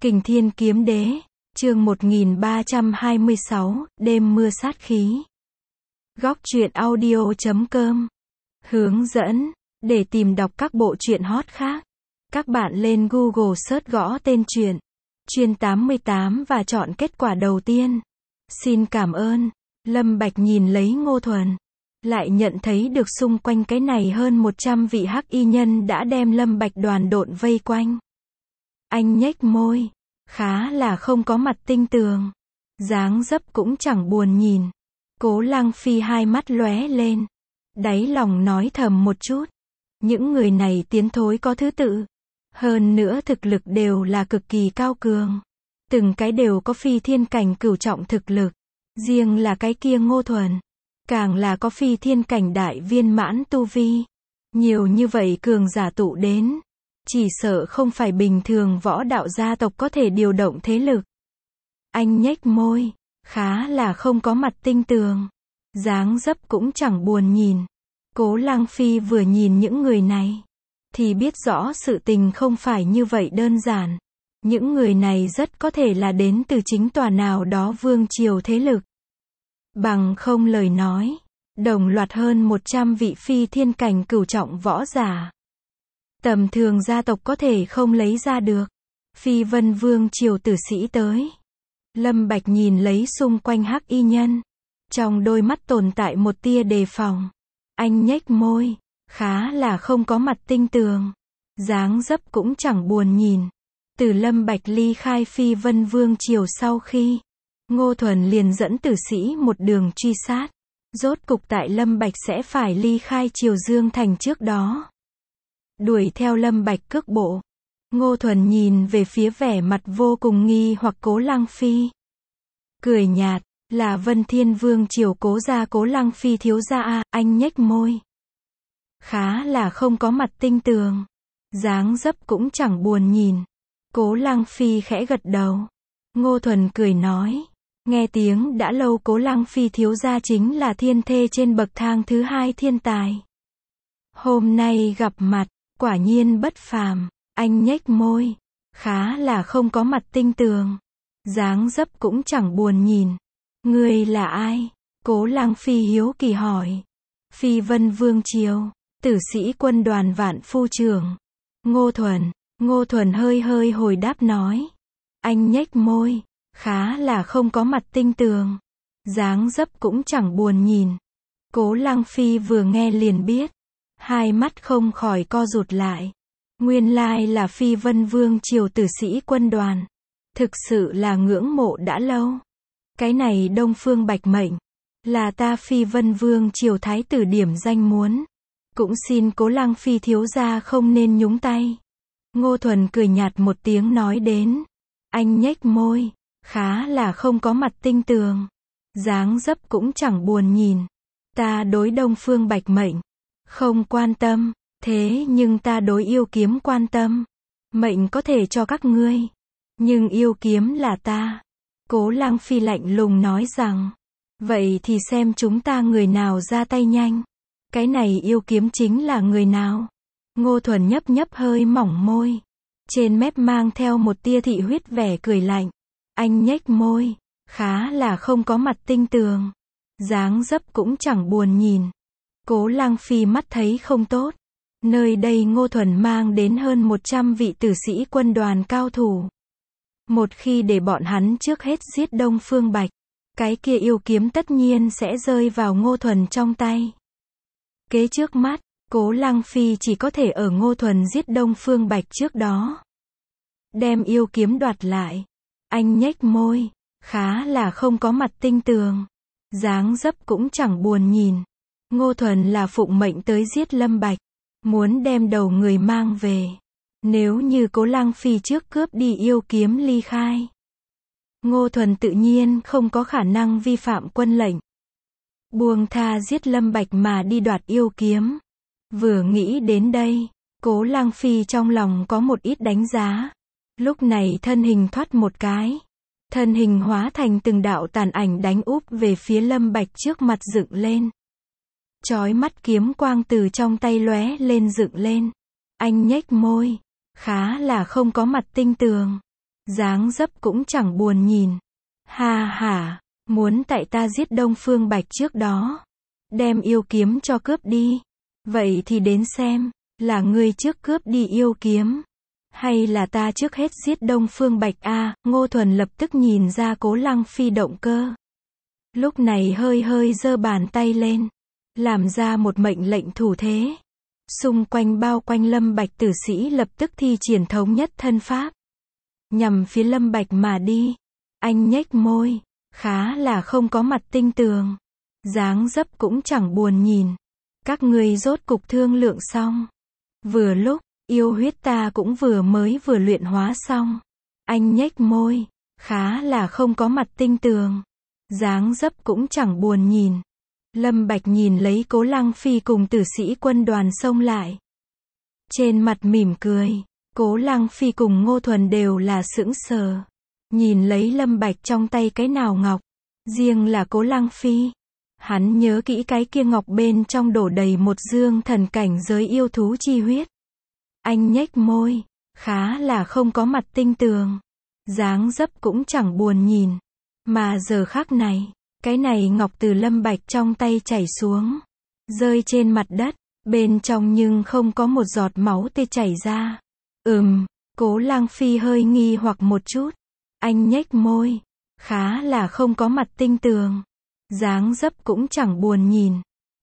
Kình Thiên Kiếm Đế, chương 1326, đêm mưa sát khí. Góc truyện audio.com. Hướng dẫn, để tìm đọc các bộ truyện hot khác, các bạn lên Google search gõ tên truyện, Chuyên 88 và chọn kết quả đầu tiên. Xin cảm ơn. Lâm Bạch nhìn lấy Ngô Thuần, lại nhận thấy được xung quanh cái này hơn 100 vị hắc y nhân đã đem Lâm Bạch đoàn độn vây quanh. Anh nhếch môi, khá là không có mặt tinh tường, dáng dấp cũng chẳng buồn nhìn. Cố Lăng Phi hai mắt lóe lên, đáy lòng nói thầm một chút, những người này tiến thối có thứ tự, hơn nữa thực lực đều là cực kỳ cao cường, từng cái đều có phi thiên cảnh cửu trọng thực lực, riêng là cái kia Ngô Thuần, càng là có phi thiên cảnh đại viên mãn tu vi. Nhiều như vậy cường giả tụ đến, chỉ sợ không phải bình thường võ đạo gia tộc có thể điều động thế lực. Anh nhếch môi, khá là không có mặt tinh tường, dáng dấp cũng chẳng buồn nhìn. Cố Lăng Phi vừa nhìn những người này, thì biết rõ sự tình không phải như vậy đơn giản. Những người này rất có thể là đến từ chính tòa nào đó vương triều thế lực. Bằng không lời nói, đồng loạt hơn 100 vị phi thiên cảnh cửu trọng võ giả, tầm thường gia tộc có thể không lấy ra được. Phi Vân vương triều tử sĩ tới. Lâm Bạch nhìn lấy xung quanh hắc y nhân, trong đôi mắt tồn tại một tia đề phòng. Anh nhếch môi, khá là không có mặt tinh tường, dáng dấp cũng chẳng buồn nhìn. Từ Lâm Bạch ly khai Phi Vân vương triều sau khi, Ngô Thuần liền dẫn tử sĩ một đường truy sát. Rốt cục tại Lâm Bạch sẽ phải ly khai Triều Dương thành trước đó, đuổi theo Lâm Bạch cước bộ. Ngô Thuần nhìn về phía vẻ mặt vô cùng nghi hoặc Cố Lăng Phi, cười nhạt, là Vân Thiên vương triều Cố gia Cố Lăng Phi thiếu gia a. Anh nhếch môi, khá là không có mặt tinh tường, dáng dấp cũng chẳng buồn nhìn. Cố Lăng Phi khẽ gật đầu. Ngô Thuần cười nói, nghe tiếng đã lâu Cố Lăng Phi thiếu gia chính là thiên thê trên bậc thang thứ hai thiên tài. Hôm nay gặp mặt, quả nhiên bất phàm. Anh nhếch môi, khá là không có mặt tinh tường, dáng dấp cũng chẳng buồn nhìn. Ngươi là ai? Cố Lăng Phi hiếu kỳ hỏi. Phi Vân vương triều, tử sĩ quân đoàn vạn phu trưởng. Ngô Thuần hơi hơi hồi đáp nói. Anh nhếch môi, khá là không có mặt tinh tường, dáng dấp cũng chẳng buồn nhìn. Cố Lăng Phi vừa nghe liền biết, hai mắt không khỏi co rụt lại. Nguyên lai là Phi Vân vương triều tử sĩ quân đoàn, thực sự là ngưỡng mộ đã lâu. Cái này Đông Phương Bạch Mệnh, là ta Phi Vân vương triều thái tử điểm danh muốn, cũng xin Cố Lăng Phi thiếu gia không nên nhúng tay. Ngô Thuần cười nhạt một tiếng nói đến. Anh nhếch môi, khá là không có mặt tinh tường, dáng dấp cũng chẳng buồn nhìn. Ta đối Đông Phương Bạch Mệnh không quan tâm, thế nhưng ta đối yêu kiếm quan tâm. Mệnh có thể cho các ngươi, nhưng yêu kiếm là ta. Cố Lăng Phi lạnh lùng nói rằng, vậy thì xem chúng ta người nào ra tay nhanh. Cái này yêu kiếm chính là người nào? Ngô Thuần nhấp hơi mỏng môi, trên mép mang theo một tia thị huyết vẻ cười lạnh. Anh nhếch môi, khá là không có mặt tinh tường, dáng dấp cũng chẳng buồn nhìn. Cố Lăng Phi mắt thấy không tốt, nơi đây Ngô Thuần mang đến hơn 100 vị tử sĩ quân đoàn cao thủ. Một khi để bọn hắn trước hết giết Đông Phương Bạch, cái kia yêu kiếm tất nhiên sẽ rơi vào Ngô Thuần trong tay. Kế trước mắt, Cố Lăng Phi chỉ có thể ở Ngô Thuần giết Đông Phương Bạch trước đó, đem yêu kiếm đoạt lại. Anh nhếch môi, khá là không có mặt tinh tường, dáng dấp cũng chẳng buồn nhìn. Ngô Thuần là phụng mệnh tới giết Lâm Bạch, muốn đem đầu người mang về. Nếu như Cố Lăng Phi trước cướp đi yêu kiếm ly khai, Ngô Thuần tự nhiên không có khả năng vi phạm quân lệnh, buông tha giết Lâm Bạch mà đi đoạt yêu kiếm. Vừa nghĩ đến đây, Cố Lăng Phi trong lòng có một ít đánh giá. Lúc này thân hình thoát một cái, thân hình hóa thành từng đạo tàn ảnh đánh úp về phía Lâm Bạch trước mặt dựng lên. Chói mắt kiếm quang từ trong tay lóe lên dựng lên. Anh nhếch môi, khá là không có mặt tinh tường, Dáng dấp cũng chẳng buồn nhìn. Ha hả, muốn tại ta giết Đông Phương Bạch trước đó, đem yêu kiếm cho cướp đi. Vậy thì đến xem, là ngươi trước cướp đi yêu kiếm, hay là ta trước hết giết Đông Phương Bạch a? Ngô Thuần lập tức nhìn ra Cố Lăng Phi động cơ. Lúc này hơi hơi giơ bàn tay lên, làm ra một mệnh lệnh thủ thế. Xung quanh bao quanh Lâm Bạch tử sĩ lập tức thi triển thống nhất thân pháp, nhằm phía Lâm Bạch mà đi. Anh nhếch môi, khá là không có mặt tinh tường, dáng dấp cũng chẳng buồn nhìn. Các ngươi rốt cục thương lượng xong. Vừa lúc, yêu huyết ta cũng vừa luyện hóa xong. Anh nhếch môi, khá là không có mặt tinh tường, dáng dấp cũng chẳng buồn nhìn. Lâm Bạch nhìn lấy Cố Lăng Phi cùng tử sĩ quân đoàn xông lại, trên mặt mỉm cười. Cố Lăng Phi cùng Ngô Thuần đều là sững sờ, nhìn lấy Lâm Bạch trong tay cái nào ngọc. Riêng là Cố Lăng Phi, hắn nhớ kỹ cái kia ngọc bên trong đổ đầy một dương thần cảnh giới yêu thú chi huyết. Anh nhếch môi, khá là không có mặt tinh tường, dáng dấp cũng chẳng buồn nhìn. Mà giờ khắc này, cái này ngọc từ Lâm Bạch trong tay chảy xuống, rơi trên mặt đất, bên trong nhưng không có một giọt máu tươi chảy ra. Cố Lăng Phi hơi nghi hoặc một chút. Anh nhếch môi, khá là không có mặt tinh tường, dáng dấp cũng chẳng buồn nhìn.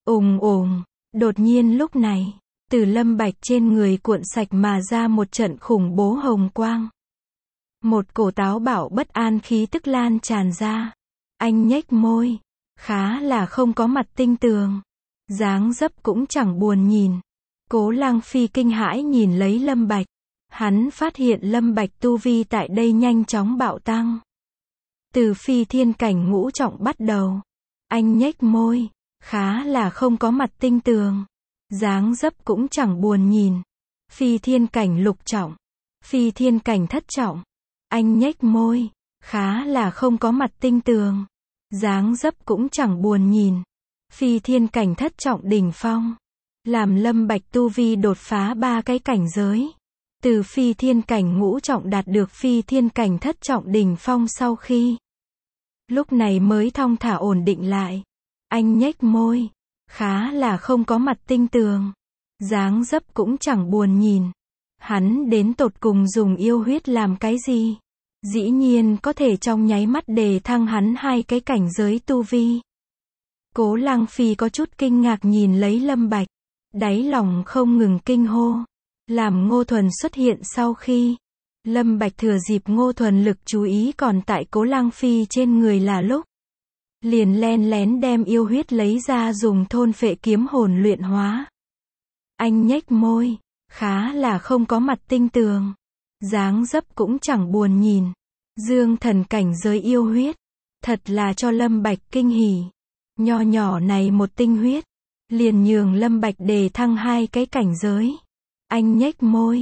Đột nhiên lúc này, từ Lâm Bạch trên người cuộn sạch mà ra một trận khủng bố hồng quang. Một cổ táo bạo bất an khí tức lan tràn ra. Anh nhếch môi, khá là không có mặt tinh tường, dáng dấp cũng chẳng buồn nhìn. Cố Lăng Phi kinh hãi nhìn lấy Lâm Bạch. Hắn phát hiện Lâm Bạch tu vi tại đây nhanh chóng bạo tăng. Từ phi thiên cảnh ngũ trọng bắt đầu. Anh nhếch môi, khá là không có mặt tinh tường, dáng dấp cũng chẳng buồn nhìn. Phi thiên cảnh lục trọng, phi thiên cảnh thất trọng. Anh nhếch môi, khá là không có mặt tinh tường, dáng dấp cũng chẳng buồn nhìn. Phi thiên cảnh thất trọng đỉnh phong, làm Lâm Bạch tu vi đột phá 3 cái cảnh giới. Từ phi thiên cảnh ngũ trọng đạt được phi thiên cảnh thất trọng đỉnh phong sau khi, lúc này mới thong thả ổn định lại. Anh nhếch môi, khá là không có mặt tinh tường, dáng dấp cũng chẳng buồn nhìn. Hắn đến tột cùng dùng yêu huyết làm cái gì? Dĩ nhiên có thể trong nháy mắt đề thăng hắn 2 cái cảnh giới tu vi. Cố Lăng Phi có chút kinh ngạc nhìn lấy Lâm Bạch, đáy lòng không ngừng kinh hô. Làm Ngô Thuần xuất hiện sau khi, Lâm Bạch thừa dịp Ngô Thuần lực chú ý còn tại Cố Lăng Phi trên người là lúc, liền len lén đem yêu huyết lấy ra dùng thôn phệ kiếm hồn luyện hóa. Anh nhếch môi, khá là không có mặt tinh tường, dáng dấp cũng chẳng buồn nhìn. Dương thần cảnh giới yêu huyết, thật là cho Lâm Bạch kinh hỉ. Nho nhỏ này một tinh huyết, liền nhường Lâm Bạch đề thăng 2 cái cảnh giới. Anh nhếch môi,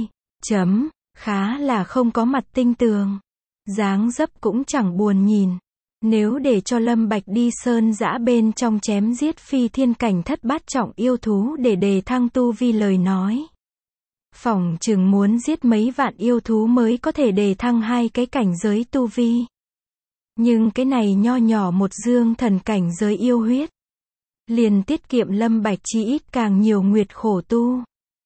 khá là không có mặt tinh tường, dáng dấp cũng chẳng buồn nhìn. Nếu để cho Lâm Bạch đi sơn dã bên trong chém giết phi thiên cảnh thất bát trọng yêu thú để đề thăng tu vi lời nói, phỏng chừng muốn giết mấy vạn yêu thú mới có thể đề thăng 2 cái cảnh giới tu vi. Nhưng cái này nho nhỏ một dương thần cảnh giới yêu huyết, liền tiết kiệm Lâm Bạch chi ít càng nhiều nguyệt khổ tu.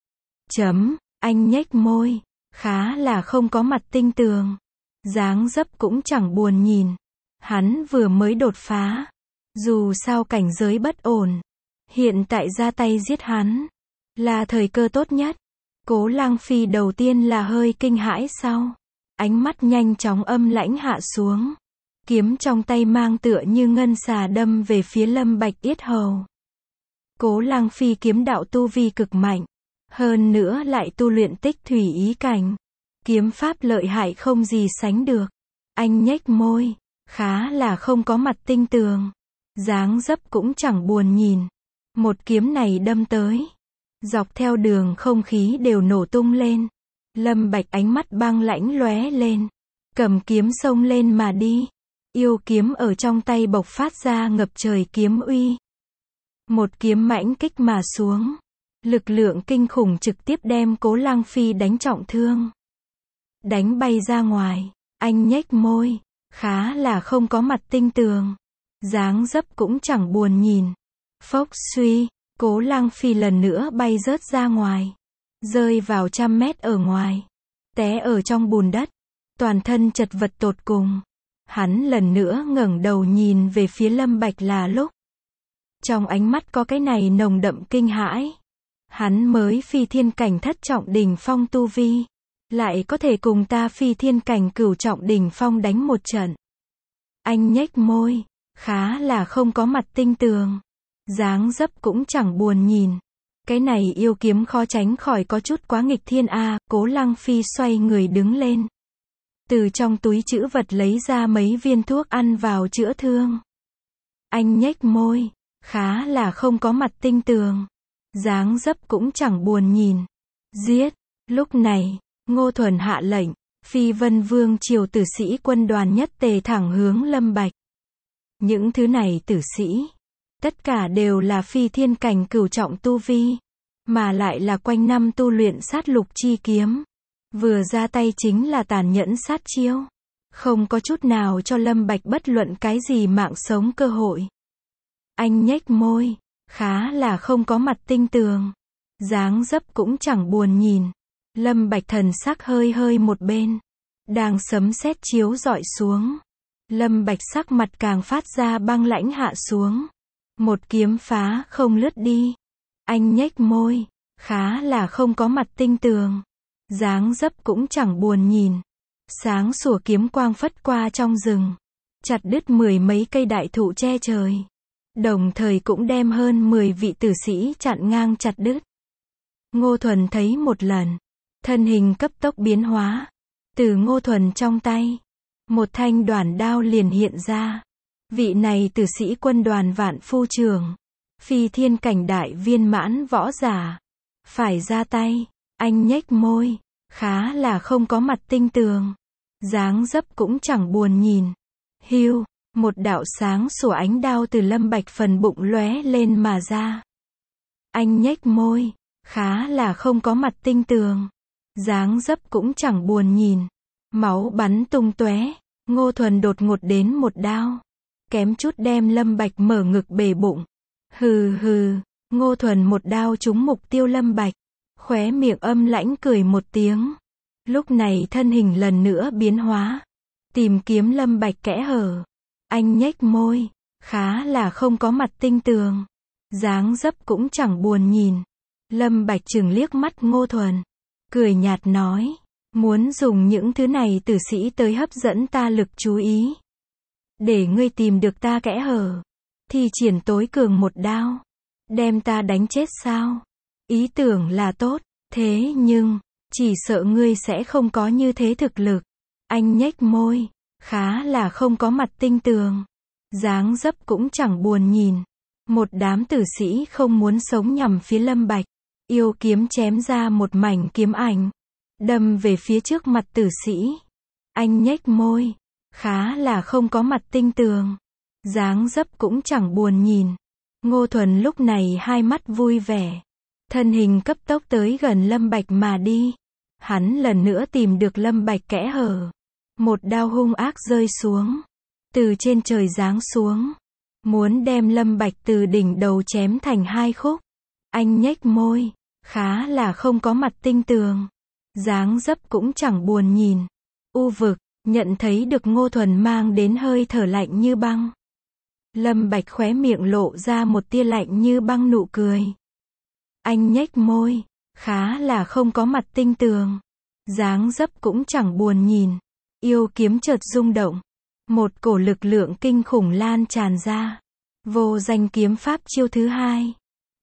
Anh nhếch môi, khá là không có mặt tinh tường, dáng dấp cũng chẳng buồn nhìn. Hắn vừa mới đột phá, dù sao cảnh giới bất ổn, hiện tại ra tay giết hắn là thời cơ tốt nhất. Cố Lăng Phi đầu tiên là hơi kinh hãi, sau ánh mắt nhanh chóng âm lãnh hạ xuống, kiếm trong tay mang tựa như ngân xà đâm về phía Lâm Bạch yết hầu. Cố Lăng Phi kiếm đạo tu vi cực mạnh, hơn nữa lại tu luyện tích thủy ý cảnh, kiếm pháp lợi hại không gì sánh được. Anh nhếch môi, khá là không có mặt tinh tường, dáng dấp cũng chẳng buồn nhìn. Một kiếm này đâm tới, dọc theo đường không khí đều nổ tung lên. Lâm Bạch ánh mắt băng lãnh lóe lên, cầm kiếm xông lên mà đi. Yêu kiếm ở trong tay bộc phát ra ngập trời kiếm uy. Một kiếm mãnh kích mà xuống, lực lượng kinh khủng trực tiếp đem Cố Lăng Phi đánh trọng thương, đánh bay ra ngoài. Anh nhếch môi, khá là không có mặt tinh tường. Dáng dấp cũng chẳng buồn nhìn. Phốc suy, Cố Lăng Phi lần nữa bay rớt ra ngoài. Rơi vào 100 mét ở ngoài. Té ở trong bùn đất. Toàn thân chật vật tột cùng. Hắn lần nữa ngẩng đầu nhìn về phía Lâm Bạch là lúc. Trong ánh mắt có cái này nồng đậm kinh hãi. Hắn mới phi thiên cảnh thất trọng đỉnh phong tu vi. Lại có thể cùng ta phi thiên cảnh cửu trọng đỉnh phong đánh một trận. Anh nhếch môi, khá là không có mặt tinh tường. Dáng dấp cũng chẳng buồn nhìn. Cái này yêu kiếm khó tránh khỏi có chút quá nghịch thiên a. Cố Lăng Phi xoay người đứng lên. Từ trong túi trữ vật lấy ra mấy viên thuốc ăn vào chữa thương. Anh nhếch môi, khá là không có mặt tinh tường. Dáng dấp cũng chẳng buồn nhìn. Giết. Lúc này, Ngô Thuần hạ lệnh, Phi Vân Vương triều tử sĩ quân đoàn nhất tề thẳng hướng Lâm Bạch. Những thứ này tử sĩ, tất cả đều là phi thiên cảnh cửu trọng tu vi, mà lại là quanh năm tu luyện sát lục chi kiếm. Vừa ra tay chính là tàn nhẫn sát chiêu. Không có chút nào cho Lâm Bạch bất luận cái gì mạng sống cơ hội. Anh nhếch môi, khá là không có mặt tinh tường. Dáng dấp cũng chẳng buồn nhìn. Lâm Bạch thần sắc hơi hơi một bên. Đang sấm sét chiếu rọi xuống. Lâm Bạch sắc mặt càng phát ra băng lãnh hạ xuống. Một kiếm phá không lướt đi. Anh nhếch môi, khá là không có mặt tinh tường. Dáng dấp cũng chẳng buồn nhìn. Sáng sủa kiếm quang phất qua trong rừng. Chặt đứt 10 mấy cây đại thụ che trời. Đồng thời cũng đem hơn 10 vị tử sĩ chặn ngang chặt đứt. Ngô Thuần thấy một lần. Thân hình cấp tốc biến hóa. Từ Ngô Thuần trong tay. Một thanh đoản đao liền hiện ra. Vị này tử sĩ quân đoàn Vạn Phu trưởng. Phi thiên cảnh đại viên mãn võ giả. Phải ra tay. Anh nhếch môi. Khá là không có mặt tinh tường. Dáng dấp cũng chẳng buồn nhìn. Hưu. Một đạo sáng sủa ánh đao từ Lâm Bạch phần bụng lóe lên mà ra. Anh nhếch môi. Khá là không có mặt tinh tường. Dáng dấp cũng chẳng buồn nhìn. Máu bắn tung tóe. Ngô Thuần đột ngột đến một đao. Kém chút đem Lâm Bạch mở ngực bể bụng. Hừ hừ. Ngô Thuần một đao trúng mục tiêu Lâm Bạch. Khóe miệng âm lãnh cười một tiếng. Lúc này thân hình lần nữa biến hóa. Tìm kiếm Lâm Bạch kẽ hở. Anh nhếch môi. Khá là không có mặt tinh tường. Dáng dấp cũng chẳng buồn nhìn. Lâm Bạch chừng liếc mắt Ngô Thuần. Cười nhạt nói. Muốn dùng những thứ này tử sĩ tới hấp dẫn ta lực chú ý. Để ngươi tìm được ta kẽ hở. Thì triển tối cường một đao. Đem ta đánh chết sao? Ý tưởng là tốt. Thế nhưng, chỉ sợ ngươi sẽ không có như thế thực lực. Anh nhếch môi. Khá là không có mặt tinh tường. Dáng dấp cũng chẳng buồn nhìn. Một đám tử sĩ không muốn sống nhằm phía Lâm Bạch. Yêu kiếm chém ra một mảnh kiếm ảnh. Đâm về phía trước mặt tử sĩ. Anh nhếch môi. Khá là không có mặt tinh tường. Dáng dấp cũng chẳng buồn nhìn. Ngô Thuần lúc này hai mắt vui vẻ. Thân hình cấp tốc tới gần Lâm Bạch mà đi. Hắn lần nữa tìm được Lâm Bạch kẽ hở. Một đao hung ác rơi xuống. Từ trên trời giáng xuống. Muốn đem Lâm Bạch từ đỉnh đầu chém thành hai khúc. Anh nhếch môi. Khá là không có mặt tinh tường. Dáng dấp cũng chẳng buồn nhìn. U vực, nhận thấy được Ngô Thuần mang đến hơi thở lạnh như băng. Lâm Bạch khóe miệng lộ ra một tia lạnh như băng nụ cười. Anh nhếch môi. Khá là không có mặt tinh tường. Dáng dấp cũng chẳng buồn nhìn. Yêu kiếm chợt rung động. Một cổ lực lượng kinh khủng lan tràn ra. Vô danh kiếm pháp chiêu thứ hai.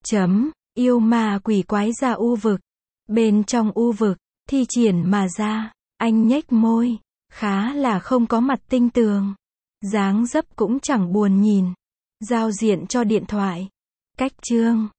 Yêu ma quỷ quái ra u vực. Bên trong u vực, thi triển mà ra. Anh nhếch môi. Khá là không có mặt tinh tường. Dáng dấp cũng chẳng buồn nhìn. Giao diện cho điện thoại. Cách chương